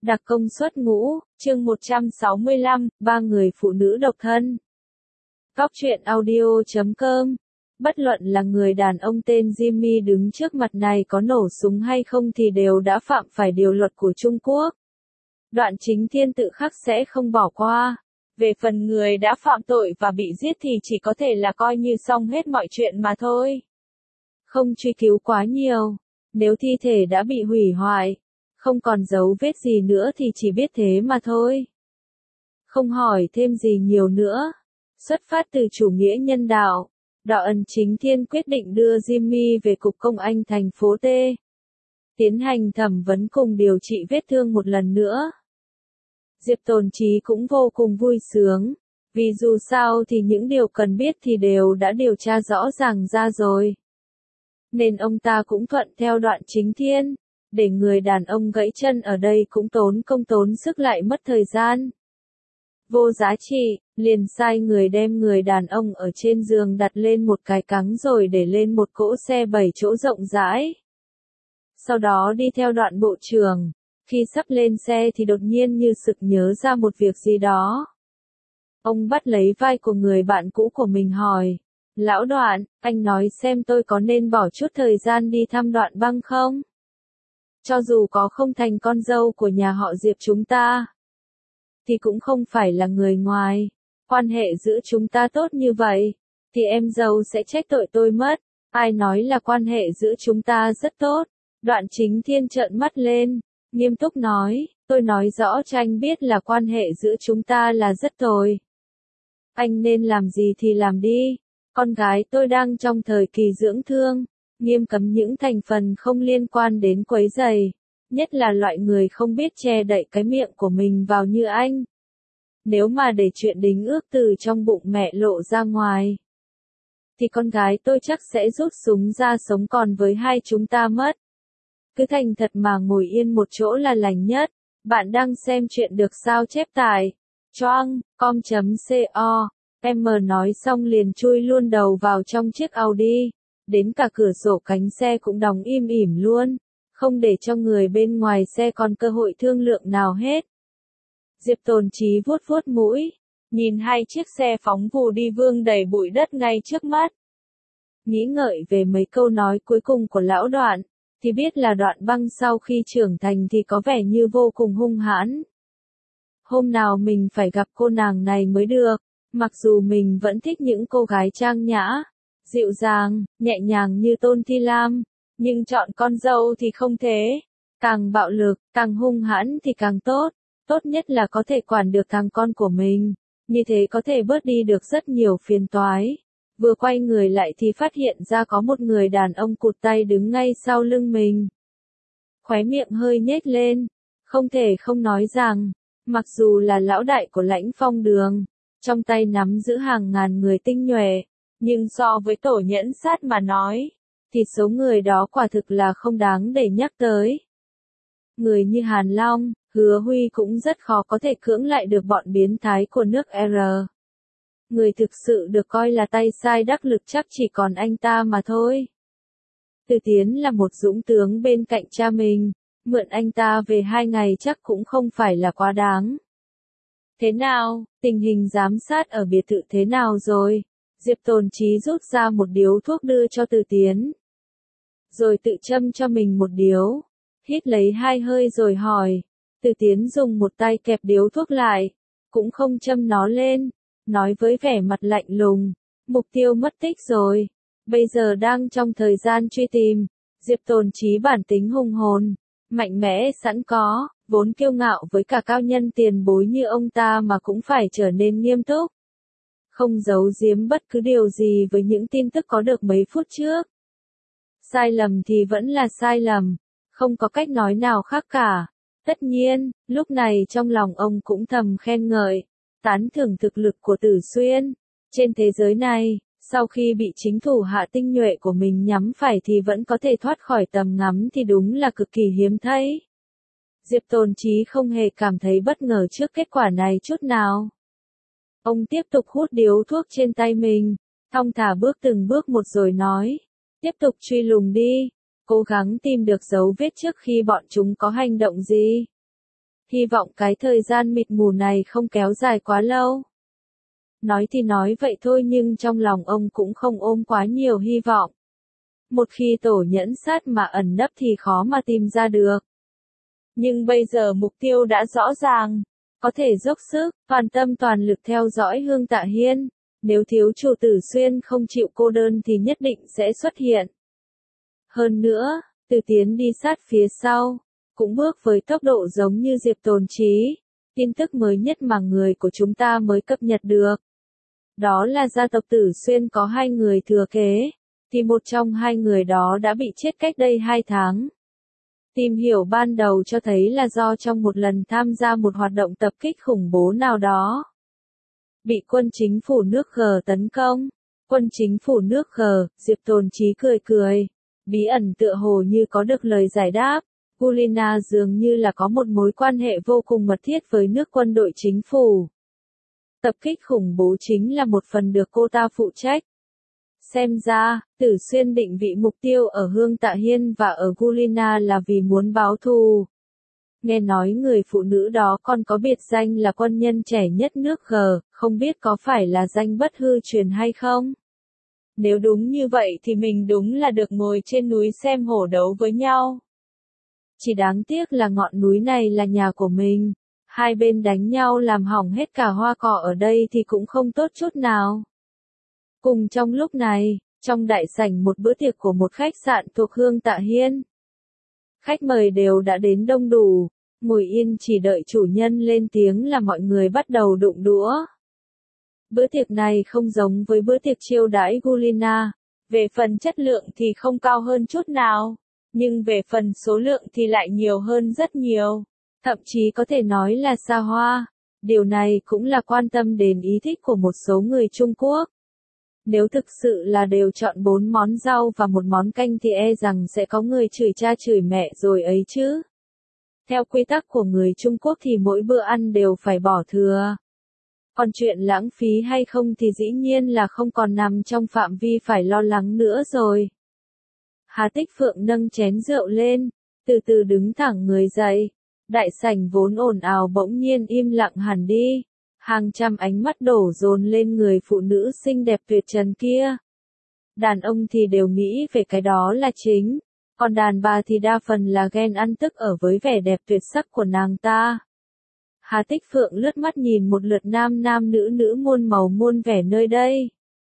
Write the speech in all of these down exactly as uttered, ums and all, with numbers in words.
Đặc công suất ngũ, chương một trăm sáu mươi lăm, ba người phụ nữ độc thân. Góc truyện audio chấm com. Bất luận là người đàn ông tên Jimmy đứng trước mặt này có nổ súng hay không thì đều đã phạm phải điều luật của Trung Quốc. Đoạn Chính Thiên tự khắc sẽ không bỏ qua. Về phần người đã phạm tội và bị giết thì chỉ có thể là coi như xong hết mọi chuyện mà thôi. Không truy cứu quá nhiều. Nếu thi thể đã bị hủy hoại, không còn dấu vết gì nữa thì chỉ biết thế mà thôi. Không hỏi thêm gì nhiều nữa. Xuất phát từ chủ nghĩa nhân đạo, Đoạn Chính Thiên quyết định đưa Jimmy về Cục Công an thành phố T. Tiến hành thẩm vấn cùng điều trị vết thương một lần nữa. Diệp Tồn Chí cũng vô cùng vui sướng, vì dù sao thì những điều cần biết thì đều đã điều tra rõ ràng ra rồi. Nên ông ta cũng thuận theo Đoạn Chính Thiên, để người đàn ông gãy chân ở đây cũng tốn công tốn sức lại mất thời gian. Vô giá trị, liền sai người đem người đàn ông ở trên giường đặt lên một cái cáng rồi để lên một cỗ xe bảy chỗ rộng rãi. Sau đó đi theo Đoạn bộ trưởng, khi sắp lên xe thì đột nhiên như sực nhớ ra một việc gì đó. Ông bắt lấy vai của người bạn cũ của mình hỏi, Lão Đoạn, anh nói xem tôi có nên bỏ chút thời gian đi thăm Đoạn Băng không? Cho dù có không thành con dâu của nhà họ Diệp chúng ta, thì cũng không phải là người ngoài. Quan hệ giữa chúng ta tốt như vậy, thì em dâu sẽ trách tội tôi mất. Ai nói là quan hệ giữa chúng ta rất tốt? Đoạn Chính Thiên trợn mắt lên, nghiêm túc nói, tôi nói rõ cho anh biết là quan hệ giữa chúng ta là rất tồi. Anh nên làm gì thì làm đi. Con gái tôi đang trong thời kỳ dưỡng thương, nghiêm cấm những thành phần không liên quan đến quấy rầy, nhất là loại người không biết che đậy cái miệng của mình vào như anh. Nếu mà để chuyện đính ước từ trong bụng mẹ lộ ra ngoài, thì con gái tôi chắc sẽ rút súng ra sống còn với hai chúng ta mất. Cứ thành thật mà ngồi yên một chỗ là lành nhất. Bạn đang xem chuyện được sao chép tại choang com chấm co. Em nói xong liền chui luôn đầu vào trong chiếc Audi, đến cả cửa sổ cánh xe cũng đóng im ỉm luôn, không để cho người bên ngoài xe còn cơ hội thương lượng nào hết. Diệp Tồn Chí vuốt vuốt mũi, nhìn hai chiếc xe phóng vù đi vương đầy bụi đất ngay trước mắt. Nghĩ ngợi về mấy câu nói cuối cùng của lão Đoạn, thì biết là Đoạn Băng sau khi trưởng thành thì có vẻ như vô cùng hung hãn. Hôm nào mình phải gặp cô nàng này mới được. Mặc dù mình vẫn thích những cô gái trang nhã, dịu dàng, nhẹ nhàng như Tôn Thi Lam, nhưng chọn con dâu thì không thế. Càng bạo lực, càng hung hãn thì càng tốt. Tốt nhất là có thể quản được thằng con của mình, như thế có thể bớt đi được rất nhiều phiền toái. Vừa quay người lại thì phát hiện ra có một người đàn ông cụt tay đứng ngay sau lưng mình. Khóe miệng hơi nhếch lên, không thể không nói rằng, mặc dù là lão đại của Lãnh Phong Đường, trong tay nắm giữ hàng ngàn người tinh nhuệ, nhưng so với Tổ Nhẫn Sát mà nói, thì số người đó quả thực là không đáng để nhắc tới. Người như Hàn Long, Hứa Huy cũng rất khó có thể cưỡng lại được bọn biến thái của nước R. Người thực sự được coi là tay sai đắc lực chắc chỉ còn anh ta mà thôi. Từ Tiến là một dũng tướng bên cạnh cha mình, mượn anh ta về hai ngày chắc cũng không phải là quá đáng. Thế nào, tình hình giám sát ở biệt thự thế nào rồi? Diệp Tồn Chí rút ra một điếu thuốc đưa cho Từ Tiến. Rồi tự châm cho mình một điếu. Hít lấy hai hơi rồi hỏi. Từ Tiến dùng một tay kẹp điếu thuốc lại. Cũng không châm nó lên. Nói với vẻ mặt lạnh lùng. Mục tiêu mất tích rồi. Bây giờ đang trong thời gian truy tìm. Diệp Tồn Chí bản tính hung hồn. Mạnh mẽ sẵn có. Vốn kiêu ngạo với cả cao nhân tiền bối như ông ta mà cũng phải trở nên nghiêm túc. Không giấu giếm bất cứ điều gì với những tin tức có được mấy phút trước. Sai lầm thì vẫn là sai lầm, không có cách nói nào khác cả. Tất nhiên, lúc này trong lòng ông cũng thầm khen ngợi, tán thưởng thực lực của Tử Xuyên. Trên thế giới này, sau khi bị chính thủ hạ tinh nhuệ của mình nhắm phải thì vẫn có thể thoát khỏi tầm ngắm thì đúng là cực kỳ hiếm thấy. Diệp Tồn Chí không hề cảm thấy bất ngờ trước kết quả này chút nào. Ông tiếp tục hút điếu thuốc trên tay mình, thong thả bước từng bước một rồi nói, tiếp tục truy lùng đi, cố gắng tìm được dấu vết trước khi bọn chúng có hành động gì. hy vọng cái thời gian mịt mù này không kéo dài quá lâu. Nói thì nói vậy thôi nhưng trong lòng ông cũng không ôm quá nhiều hy vọng. Một khi tổ nhẫn sát mà ẩn nấp thì khó mà tìm ra được. Nhưng bây giờ mục tiêu đã rõ ràng, có thể dốc sức, toàn tâm toàn lực theo dõi Hương Tạ Hiên. Nếu thiếu chủ Tử Xuyên không chịu cô đơn thì nhất định sẽ xuất hiện. Hơn nữa, Từ Tiến đi sát phía sau, cũng bước với tốc độ giống như Diệp Tồn Chí. Tin tức mới nhất mà người của chúng ta mới cập nhật được. Đó là gia tộc Tử Xuyên có hai người thừa kế, thì một trong hai người đó đã bị chết cách đây hai tháng. Tìm hiểu ban đầu cho thấy là do trong một lần tham gia một hoạt động tập kích khủng bố nào đó. Bị quân chính phủ nước G tấn công. Quân chính phủ nước G, Diệp Tồn Chí cười cười. Bí ẩn tựa hồ như có được lời giải đáp. Gulina dường như là có một mối quan hệ vô cùng mật thiết với nước quân đội chính phủ. Tập kích khủng bố chính là một phần được cô ta phụ trách. Xem ra, Tử Xuyên định vị mục tiêu ở Hương Tạ Hiên và ở Gulina là vì muốn báo thù. Nghe nói người phụ nữ đó còn có biệt danh là quân nhân trẻ nhất nước G, không biết có phải là danh bất hư truyền hay không? Nếu đúng như vậy thì mình đúng là được ngồi trên núi xem hổ đấu với nhau. Chỉ đáng tiếc là ngọn núi này là nhà của mình. Hai bên đánh nhau làm hỏng hết cả hoa cỏ ở đây thì cũng không tốt chút nào. Cùng trong lúc này, trong đại sảnh một bữa tiệc của một khách sạn thuộc Hương Tạ Hiên. Khách mời đều đã đến đông đủ, ngồi yên chỉ đợi chủ nhân lên tiếng là mọi người bắt đầu đụng đũa. Bữa tiệc này không giống với bữa tiệc chiêu đãi Gulina, về phần chất lượng thì không cao hơn chút nào, nhưng về phần số lượng thì lại nhiều hơn rất nhiều, thậm chí có thể nói là xa hoa. Điều này cũng là quan tâm đến ý thích của một số người Trung Quốc. Nếu thực sự là đều chọn bốn món rau và một món canh thì e rằng sẽ có người chửi cha chửi mẹ rồi ấy chứ. Theo quy tắc của người Trung Quốc thì mỗi bữa ăn đều phải bỏ thừa. Còn chuyện lãng phí hay không thì dĩ nhiên là không còn nằm trong phạm vi phải lo lắng nữa rồi. Hà Tích Phượng nâng chén rượu lên, từ từ đứng thẳng người dậy. Đại sảnh vốn ồn ào bỗng nhiên im lặng hẳn đi. Hàng trăm ánh mắt đổ dồn lên người phụ nữ xinh đẹp tuyệt trần kia. Đàn ông thì đều nghĩ về cái đó là chính, còn đàn bà thì đa phần là ghen ăn tức ở với vẻ đẹp tuyệt sắc của nàng ta. Hà Tích Phượng lướt mắt nhìn một lượt nam nam nữ nữ muôn màu muôn vẻ nơi đây.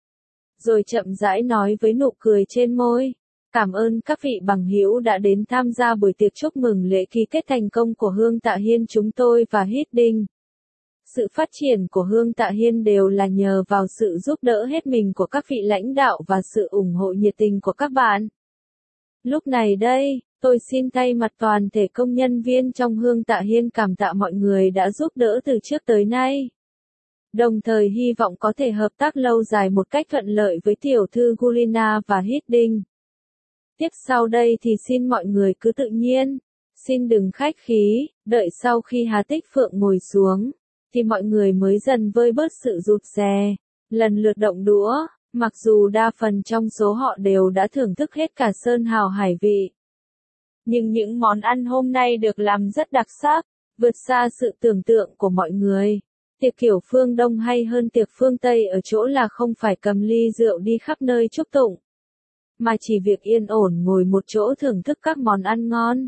Rồi chậm rãi nói với nụ cười trên môi. Cảm ơn các vị bằng hữu đã đến tham gia buổi tiệc chúc mừng lễ ký kết thành công của Hương Tạ Hiên chúng tôi và Hiddink. Sự phát triển của Hương Tạ Hiên đều là nhờ vào sự giúp đỡ hết mình của các vị lãnh đạo và sự ủng hộ nhiệt tình của các bạn. Lúc này đây, tôi xin thay mặt toàn thể công nhân viên trong Hương Tạ Hiên cảm tạ mọi người đã giúp đỡ từ trước tới nay. Đồng thời hy vọng có thể hợp tác lâu dài một cách thuận lợi với tiểu thư Gulina và Hiddink. Tiếp sau đây thì xin mọi người cứ tự nhiên, xin đừng khách khí, đợi sau khi Hà Tích Phượng ngồi xuống, thì mọi người mới dần vơi bớt sự rụt rè, lần lượt động đũa, mặc dù đa phần trong số họ đều đã thưởng thức hết cả sơn hào hải vị. Nhưng những món ăn hôm nay được làm rất đặc sắc, vượt xa sự tưởng tượng của mọi người. Tiệc kiểu phương Đông hay hơn tiệc phương Tây ở chỗ là không phải cầm ly rượu đi khắp nơi chúc tụng, mà chỉ việc yên ổn ngồi một chỗ thưởng thức các món ăn ngon.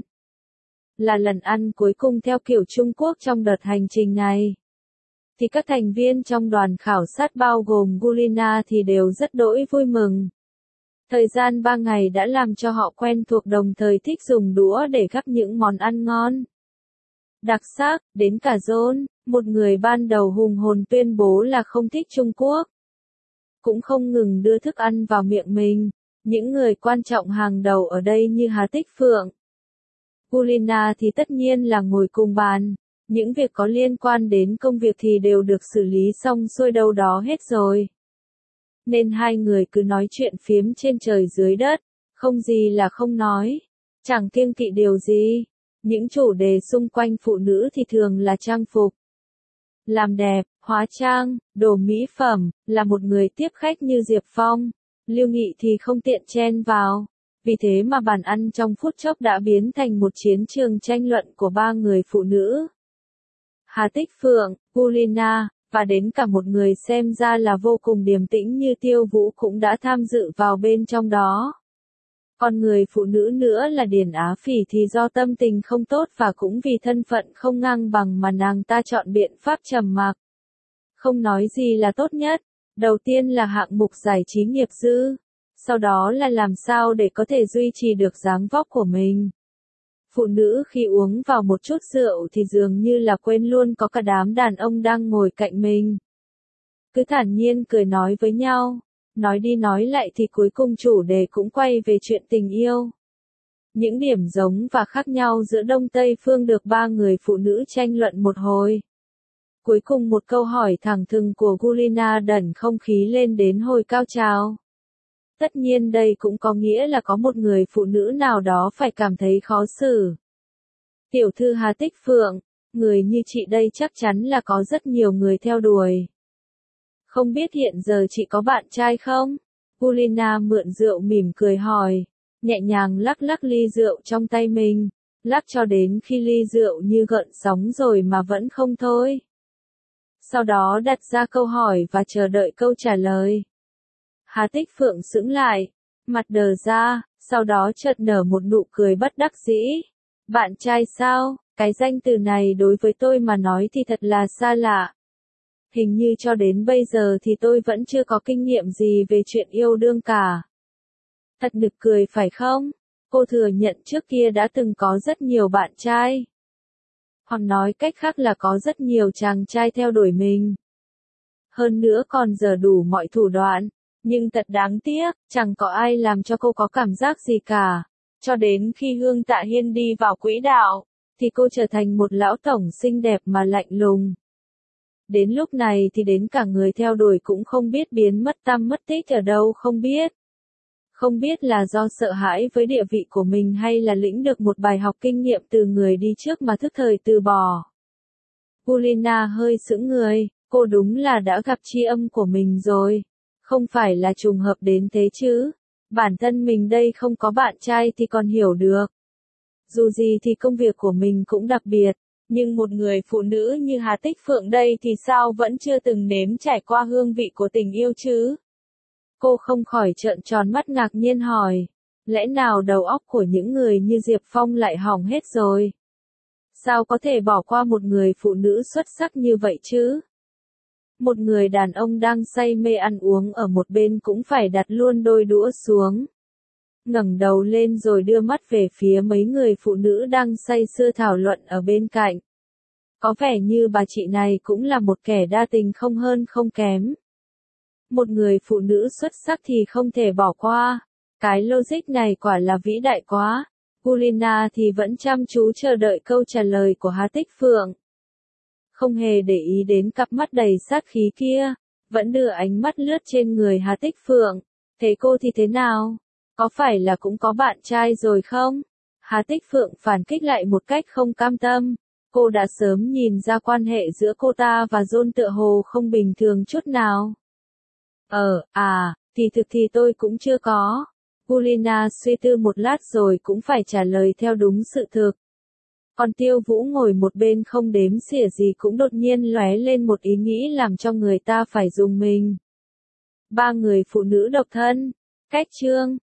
Là lần ăn cuối cùng theo kiểu Trung Quốc trong đợt hành trình này. Thì các thành viên trong đoàn khảo sát bao gồm Gulina thì đều rất đỗi vui mừng. Thời gian ba ngày đã làm cho họ quen thuộc đồng thời thích dùng đũa để gắp những món ăn ngon. Đặc sắc, đến cả John, một người ban đầu hùng hồn tuyên bố là không thích Trung Quốc, cũng không ngừng đưa thức ăn vào miệng mình. Những người quan trọng hàng đầu ở đây như Hà Tích Phượng, Gulina thì tất nhiên là ngồi cùng bàn. Những việc có liên quan đến công việc thì đều được xử lý xong xuôi đâu đó hết rồi. Nên hai người cứ nói chuyện phiếm trên trời dưới đất, không gì là không nói, chẳng kiêng kỵ điều gì. Những chủ đề xung quanh phụ nữ thì thường là trang phục, làm đẹp, hóa trang, đồ mỹ phẩm. Là một người tiếp khách như Diệp Phong, Lưu Nghị thì không tiện chen vào. Vì thế mà bàn ăn trong phút chốc đã biến thành một chiến trường tranh luận của ba người phụ nữ. Hà Tích Phượng, Gulina, và đến cả một người xem ra là vô cùng điềm tĩnh như Tiêu Vũ cũng đã tham dự vào bên trong đó. Còn người phụ nữ nữa là Điền Á Phỉ thì do tâm tình không tốt và cũng vì thân phận không ngang bằng mà nàng ta chọn biện pháp trầm mặc. Không nói gì là tốt nhất. Đầu tiên là hạng mục giải trí nghiệp dư. Sau đó là làm sao để có thể duy trì được dáng vóc của mình. Phụ nữ khi uống vào một chút rượu thì dường như là quên luôn có cả đám đàn ông đang ngồi cạnh mình. Cứ thản nhiên cười nói với nhau. Nói đi nói lại thì cuối cùng chủ đề cũng quay về chuyện tình yêu. Những điểm giống và khác nhau giữa Đông Tây Phương được ba người phụ nữ tranh luận một hồi. Cuối cùng một câu hỏi thẳng thừng của Gulina đẩy không khí lên đến hồi cao trào. Tất nhiên đây cũng có nghĩa là có một người phụ nữ nào đó phải cảm thấy khó xử. Tiểu thư Hà Tích Phượng, người như chị đây chắc chắn là có rất nhiều người theo đuổi. Không biết hiện giờ chị có bạn trai không? Gulina mượn rượu mỉm cười hỏi, nhẹ nhàng lắc lắc ly rượu trong tay mình, lắc cho đến khi ly rượu như gợn sóng rồi mà vẫn không thôi. Sau đó đặt ra câu hỏi và chờ đợi câu trả lời. Hà Tích Phượng sững lại, mặt đờ ra, sau đó chợt nở một nụ cười bất đắc dĩ. Bạn trai sao? Cái danh từ này đối với tôi mà nói thì thật là xa lạ. Hình như cho đến bây giờ thì tôi vẫn chưa có kinh nghiệm gì về chuyện yêu đương cả. Thật nực cười phải không? Cô thừa nhận trước kia đã từng có rất nhiều bạn trai. Hoặc nói cách khác là có rất nhiều chàng trai theo đuổi mình. Hơn nữa còn giở đủ mọi thủ đoạn. Nhưng thật đáng tiếc, chẳng có ai làm cho cô có cảm giác gì cả. Cho đến khi Hương Tạ Hiên đi vào quỹ đạo, thì cô trở thành một lão tổng xinh đẹp mà lạnh lùng. Đến lúc này thì đến cả người theo đuổi cũng không biết biến mất tăm mất tích ở đâu không biết. Không biết là do sợ hãi với địa vị của mình hay là lĩnh được một bài học kinh nghiệm từ người đi trước mà thức thời từ bỏ. Gulina hơi sững người, cô đúng là đã gặp tri âm của mình rồi. Không phải là trùng hợp đến thế chứ. Bản thân mình đây không có bạn trai thì còn hiểu được. Dù gì thì công việc của mình cũng đặc biệt. Nhưng một người phụ nữ như Hà Tích Phượng đây thì sao vẫn chưa từng nếm trải qua hương vị của tình yêu chứ? Cô không khỏi trợn tròn mắt ngạc nhiên hỏi. Lẽ nào đầu óc của những người như Diệp Phong lại hỏng hết rồi? Sao có thể bỏ qua một người phụ nữ xuất sắc như vậy chứ? Một người đàn ông đang say mê ăn uống ở một bên cũng phải đặt luôn đôi đũa xuống. Ngẩng đầu lên rồi đưa mắt về phía mấy người phụ nữ đang say sưa thảo luận ở bên cạnh. Có vẻ như bà chị này cũng là một kẻ đa tình không hơn không kém. Một người phụ nữ xuất sắc thì không thể bỏ qua. Cái logic này quả là vĩ đại quá. Gulina thì vẫn chăm chú chờ đợi câu trả lời của Hà Tích Phượng. Không hề để ý đến cặp mắt đầy sát khí kia, vẫn đưa ánh mắt lướt trên người Hà Tích Phượng. Thế cô thì thế nào? Có phải là cũng có bạn trai rồi không? Hà Tích Phượng phản kích lại một cách không cam tâm. Cô đã sớm nhìn ra quan hệ giữa cô ta và John tựa hồ không bình thường chút nào. Ờ, à, thì thực thì tôi cũng chưa có. Gulina suy tư một lát rồi cũng phải trả lời theo đúng sự thực. Còn Tiêu Vũ ngồi một bên không đếm xỉa gì cũng đột nhiên lóe lên một ý nghĩ làm cho người ta phải rùng mình. Ba người phụ nữ độc thân. Cách chương